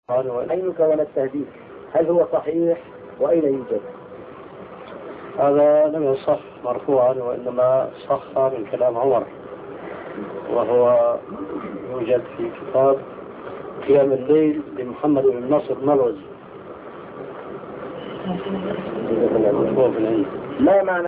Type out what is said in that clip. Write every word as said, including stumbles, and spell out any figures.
أين كان التهديد؟ هل هو صحيح وأين يوجد؟ هذا لم يصح مرفوعا، وإنما صح من كلام عمر، وهو يوجد في كتاب قيام الليل لمحمد بن نصر المروزي. ما معنى